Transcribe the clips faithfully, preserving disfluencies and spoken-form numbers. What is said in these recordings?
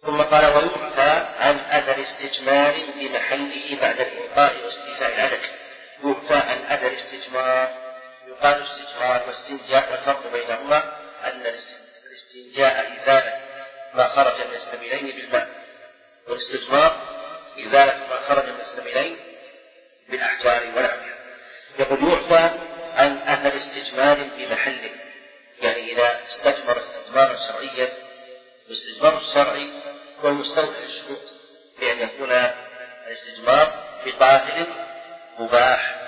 ثم قال ويعفى عن أثر استجمار بمحله بعد الإلقاء واستيفاء العدد. يعفى عن أثر استجمار، يقال استجمار واستنجاء، والفرق بينهما أن الاستنجاء إزالة ما خرج من السبيلين بالماء، والاستجمار إزالة ما خرج من السبيلين بالأحجار والأميال. يقول يعفى عن أثر استجمار بمحله، يعني إذا استجمر استجمارا شرعيا، والاستجمار الشرعي هو المستوفي للشروط بأن يكون الاستجمار بطاهر مباح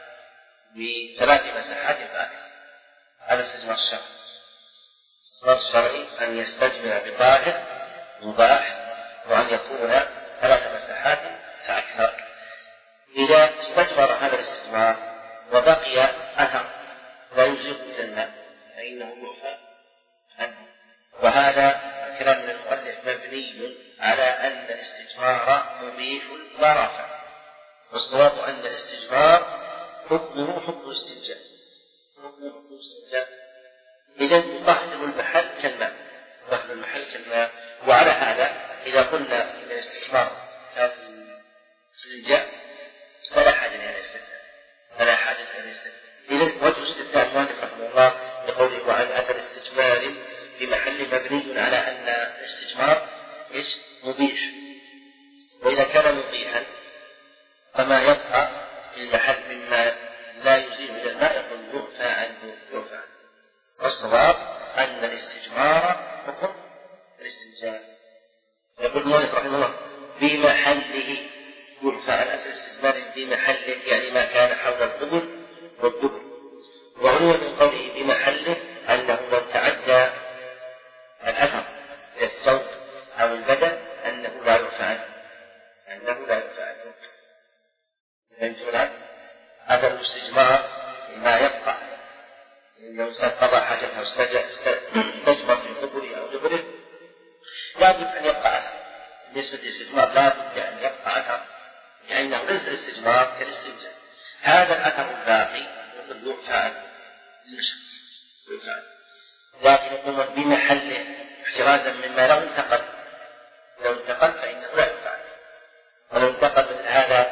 بثلاث مساحات فأكثر. هذا الاستجمار الشرعي. الاستجمار الشرعي أن يستجمر بطاهر مباح وأن يكون ثلاث مساحات فأكثر. إذا استجمر هذا الاستجمار وبقي أثر لا يجيب إلى الماء فإنه يعفى عنه. وهذا كلام من المؤلف مبني على أن الاستجمار مبيح لا رافع، والصواب أن الاستجمار حكمه حكم الاستنجاء، حكمه حكم الاستنجاء. إذا يطهر المحل كالماء، يطهر المحل كالماء. وعلى هذا إذا قلنا إن الاستجمار كالاستنجاء فلا حاجة إلى الاستثناء، فلا حاجة إلى الاستثناء. إذا وجه استثناء المؤلف رحمه الله بقوله وعن أثر استجمار بمحل مبني على أن الاستجمار إيش؟ مبيح. وإذا كان مبيحا فما يبقى في المحل مما لا يزيل إلى الماء يقول يعفى عنه يعفى عنه. والصواب أن الاستجمار حكم الاستنجاء. يقول المؤلف رحمه الله بمحله، يعفى عن أثر استجمار بمحله يعني ما كان حول القبل والدبر. وعنيه من قوله بمحله أنه لو تعدى الأثر إلى الثوب أو البدن أنه لا يعفى عنه، أنه لا يعفى عنه. فهمتم الآن؟ أثر الاستجمار ما يبقى، لو قضى حاجته استجمر في قبره أو دبره لا بد أن يبقى أثر. بالنسبة للاستجمار لا بد أن يبقى أثر، لأنه ليس الاستجمار كالاستنجاء. هذا الأثر الباقي يقول يعفى عنه للمشق، يعفى عنه. لكن يقول بمحله احترازا مما لو انتقل، لو انتقل فإنه لا يعفى عنه. ولو انتقل من هذا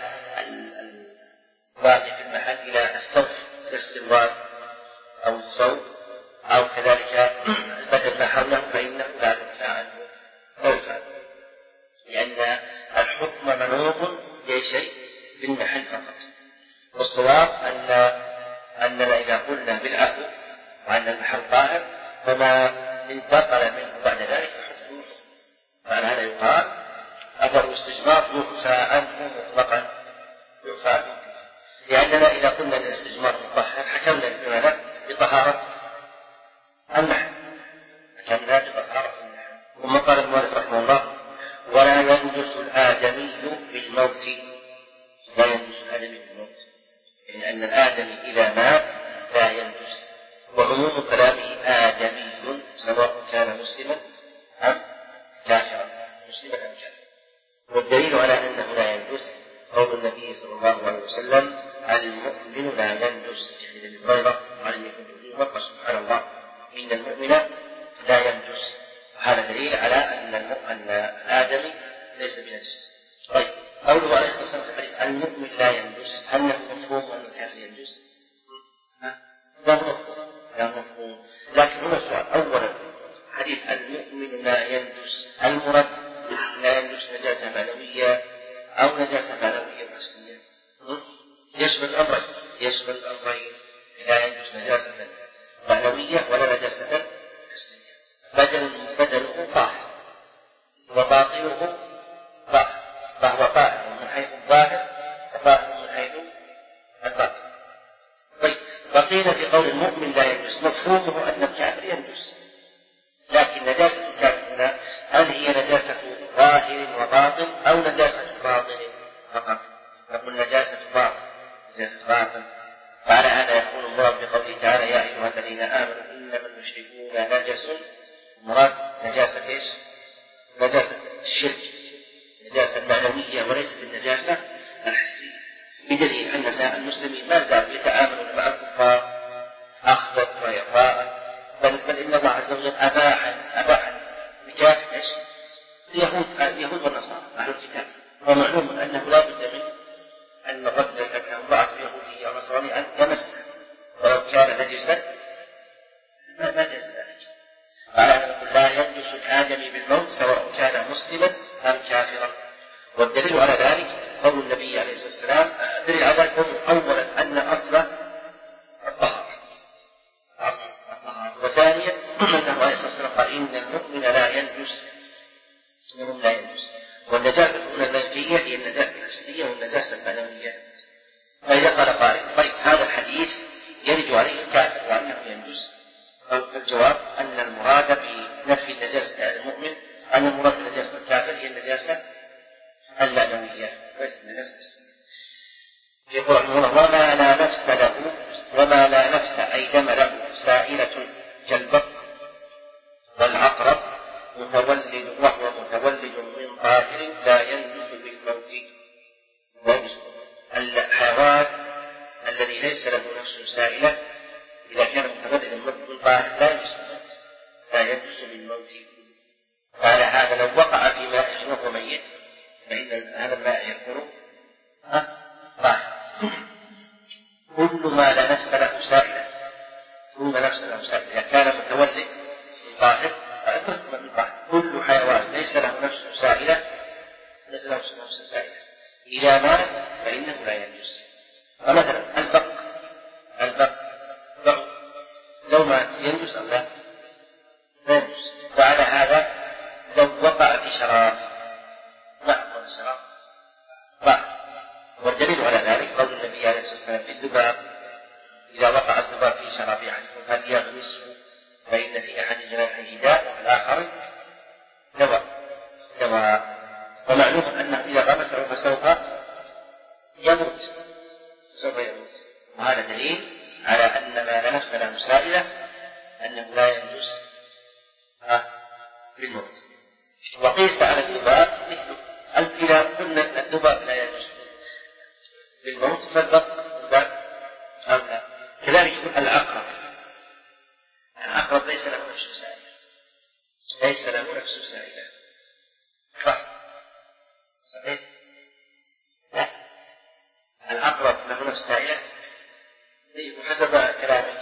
الواقع في المحل إلى الثوب كالاستنوار أو الثوب أو كذلك البدن ما حوله فإنه لا يعفى عنه، لا يعفى عنه، لأن الحكم منوط بشيء في المحل فقط. والصواب أن أننا إذا قلنا بالعفو وأن المحل طاهر فما انتقل منه بعد ذلك فحكمه. فعلى هذا يقال أثر الاستجمار يعفى عنه مطلقا، يعفى عنه، لأننا إذا قلنا الاستجمار مطهر حكمنا بماذا؟ بطهارة المحل، حكمنا بطهارة المحل. ثم قال المؤلف رحمه الله ولا ينجس الآدمي بالموت، لا ينجس الآدمي بالموت، يعني أن الآدمي إذا مات لا ينجس. وعموم كلامه آدمي سواء كان مسلما أم كافرا، مسلما أم كافرا. والدليل على أنه لا ينجس قول النبي صلى الله عليه وسلم المؤمن لا ينجس، حديث أبي هريرة عن النبي صلى سبحان الله إن المؤمن لا ينجس. هذا دليل على أن أن الآدمي ليس بنجس. طيب قوله عليه الصلاة والسلام في الحديث المؤمن لا ينجس، هل له مفهوم أن الكافر ينجس؟ لا مفهوم، لا مفهوم. لكن هنا السؤال أولا حديث المؤمن لا ينجس، المراد لا ينجس نجاسة معنوية أو نجاسة معنوية حسية؟ يشمل الأمرين، يشمل الأمرين، لا ينجس نجاسة معنوية ولا نجاسة حسية. بدل بدله طاهر وباطنه طاهر، فهو طاهر من حيث الظاهر وطاهر من حيث الباطن. طيب بقينا في قول المؤمن لا ينجس، مفهومه أن الكافر ينجس، لكن نجاسة الكافر هنا هل هي نجاسة ظاهر وباطن أو نجاسة باطن فقط؟ نقول نجاسة باطن، نجاسة باطن. فعلى هذا يقول الله بقوله تعالى يا أيها الذين آمنوا إنما المشركون نجس، مراد نجاسة إيش؟ نجاسة الشرك، نجاسة معنوية وليست النجاسة الحسية، بدليل أن المسلمين ما زالوا يتعاملون مع الكفار أخذا وإعطاء، بل بل إن الله عز وجل أباح أباح نكاح إيش؟ اليهود اليهود والنصارى أهل الكتاب، ومعلوم أنه لا بد من أن الرجل إذا كان امرأة يهودية أو نصرانية أن يمسها، ولو كان نجسا ما جاز ذلك. قال نقول لا ينجس الآدمي بالموت سواء كان مسلما أم كافرا. والدليل على ذلك قول النبي عليه الصلاة والسلام، الدليل على ذلك أولا أن أصل الطهارة، أصل الطهارة، وثانيا أنه عليه الصلاة والسلام قال إن المؤمن لا ينجس، المؤمن لا ينجس، والنجاسة المنفية هي النجاسة الحسية والنجاسة المعنوية. فإذا قال قائل طيب هذا الحديث يرد عليه الكافر وأنه ينجس، فالجواب أن المراد بنفي النجاسة على المؤمن أن المراد بنجاسة الكافر هي النجاسة المعنوية ليست النجاسة الحسية. يقول رحمه الله وما لا نفس له، وما لا نفس أي دم له سائلة كالبق والعقرب متولد، وهو متولد من طاهر لا ينجس بالموت. الحيوان الذي ليس له نفس سائلة إذا كان متولدا من طاهر لا ينجس لا ينجس بالموت. قال هذا لو وقع في ماء وهو ميت فإن هذا الماء يكون طاهر. كل ما لا نفس له سائلة، كل ما نفس له سائلة إذا كان متولد من طاهر فأترك من طاهر. كل حيوان ليس له نفس سائلة ليس له نفس سائلة إذا مات فإنه لا ينجس. فمثلا البق البق بق لو مات ينجس أم لا؟ لا ينجس. وعلى هذا لو وقع في شراب نأخذ الشراب طاهر. والدليل على ذلك قول النبي عليه الصلاة والسلام في الذباب إذا وقع الذباب في شراب أحدكم فليغمسه فإن في أحد جناحيه داء وفي الآخر دواء دواء. ومعلوم أنه إذا غمسه فسوف يموت سوف يموت. وهذا دليل على أن ما لا نفس له سائلة أنه لا ينجس بالموت. وقيس على الذباب مثله، إذا قلنا الذباب لا ينجس بالموت فالبق الذباب أو لا. كذلك العقرب، العقرب ليس له نفس سائلة، ليس له نفس سائلة صح صحيح؟ لا، العقرب له نفس سائلة وحسب كلامك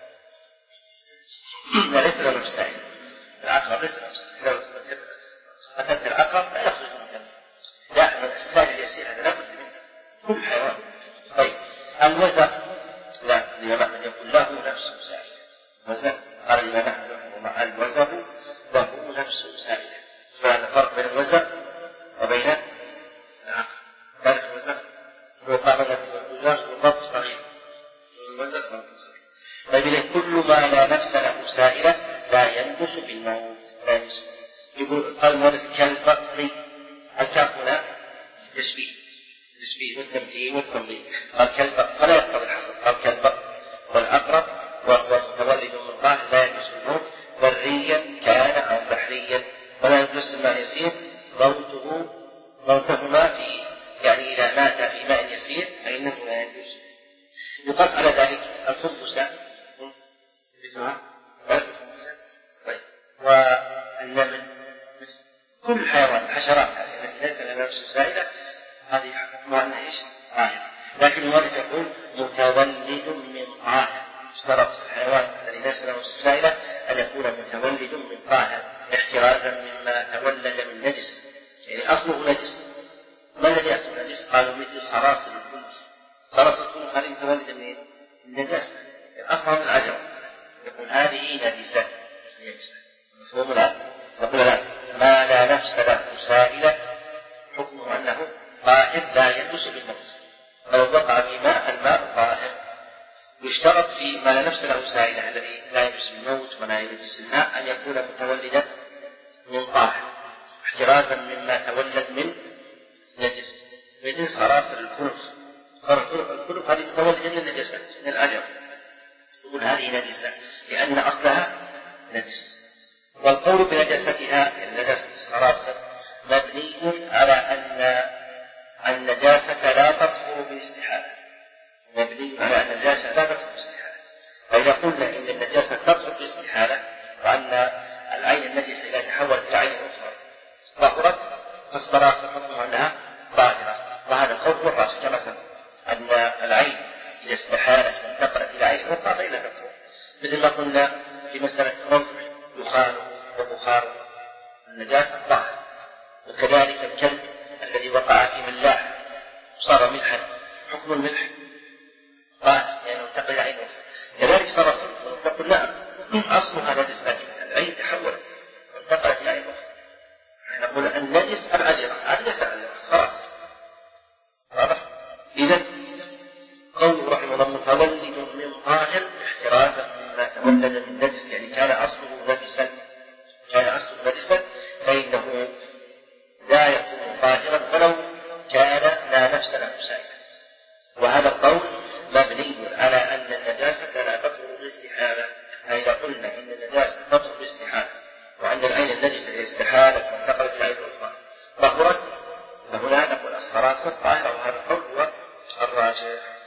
لا ليس له نفس سائلة. العقرب ليس له نفس سائلة، لو قتلت العقرب لا يخرج من الجنة. لا، السائل اليسير هذا لا بد منه كل حيوان. طيب الوزغ لا، الإمام أحمد يقول له نفس سائلة. وزغ قال الإمام أحمد رحمه الوزغ له نفس سائلة. فهذا فرق بين الوزغ وبين العقرب. ذلك الوزغ هو بعض الوزغ والضبط صغير، الوزغ ضبط صغير. طيب كل ما لا نفس له سائلة لا ينجس بالموت لا ينجس. يقول قال المؤلف كالبقر، الكاف هنا تشبيه تشبيه والتمثيل والتمليك. قال كالبقر فلا يقتضي الحصر، قال كالبقر والعقرب وهو متولد من طاهر لا ينجس بالموت بريا كان أو بحريا ولا ينجس الماء يسير موته موتهما في يعني إذا مات في ماء يسير فإنه لا ينجس. يقص على ذلك الخنفسة مثلها طيب والنمل كل حيوان حشرات التي ليس لها نفس سائلة هذه حكمها أنها إيش؟ طاهرة. لكن المؤلف يقول متولد من طاهر، اشترط في الحيوان الذي ليس له نفس سائلة أن يكون متولد من طاهر احترازا مما تولد من نجس، يعني أصله نجس. ما الذي أصله نجس؟ قالوا مثل صراصر الكنف. صراصر الكنف هذه متولدة من النجاسة، أصلها من العجرة. يقول هذه نجسة نجسة مفهوم الآن؟ يقول لا، ما لا نفس له سائلة حكمه أنه طاهر لا ينجس بالموت. فلو وقع في ماء الماء طاهر. يشترط في ما لا نفس له سائلة الذي لا ينجس بالموت ولا ينجس الماء أن يكون متولدا من طاهر احترازا مما تولد من نجس. مثل صراصر الكنف، الكنف هذه متولدة من النجاسة من الأجر. يقول هذه نجسة لأن أصلها نجس. والقول بنجاستها نجاسة الصراصر مبني على أن النجاسة لا تطهر بالاستحالة، مبني على أن النجاسة لا تطهر بالاستحالة. فإذا قلنا إن النجاسة تطهر بالاستحالة وأن العين النجسة إذا تحولت إلى عين أخرى طهرت فالصراصر حكمها أنها طاهرة، وهذا القول هو الراجح كما سبق أن العين إذا استحالت وانتقلت إلى عين أخرى فإنها تطهر، مثل ما قلنا في مسألة روح دخان وبخار النجاسة طاهر، وكذلك الكلب الذي وقع في ملاح صار ملحا حكم الملح طاهر لأنه انتقل إلى عين أخرى. كذلك صراصر ونقول نعم أصلها نجس لكن العين تحولت وانتقلت إلى عين أخرى، نقول النجس العذرة النجس العذرة صراصر. واضح؟ إذن قوله رحمه الله متولد من ظاهر احترازا مما تولد من نجس، يعني كان أصله نجسا كان أصله نجسا فإنه لا يكون ظاهرا ولو كان لا نفس له سائلا. وهذا القول مبني على أن النجاسة لا تطهر بالاستحالة، فإذا قلنا إن النجاسة تطهر بالاستحالة وأن العين النجسة استحالت وانتقلت إلى عين أخرى طهرت، فهنا نقول الصراصر طاهرة، وهذا القول هو الراجح.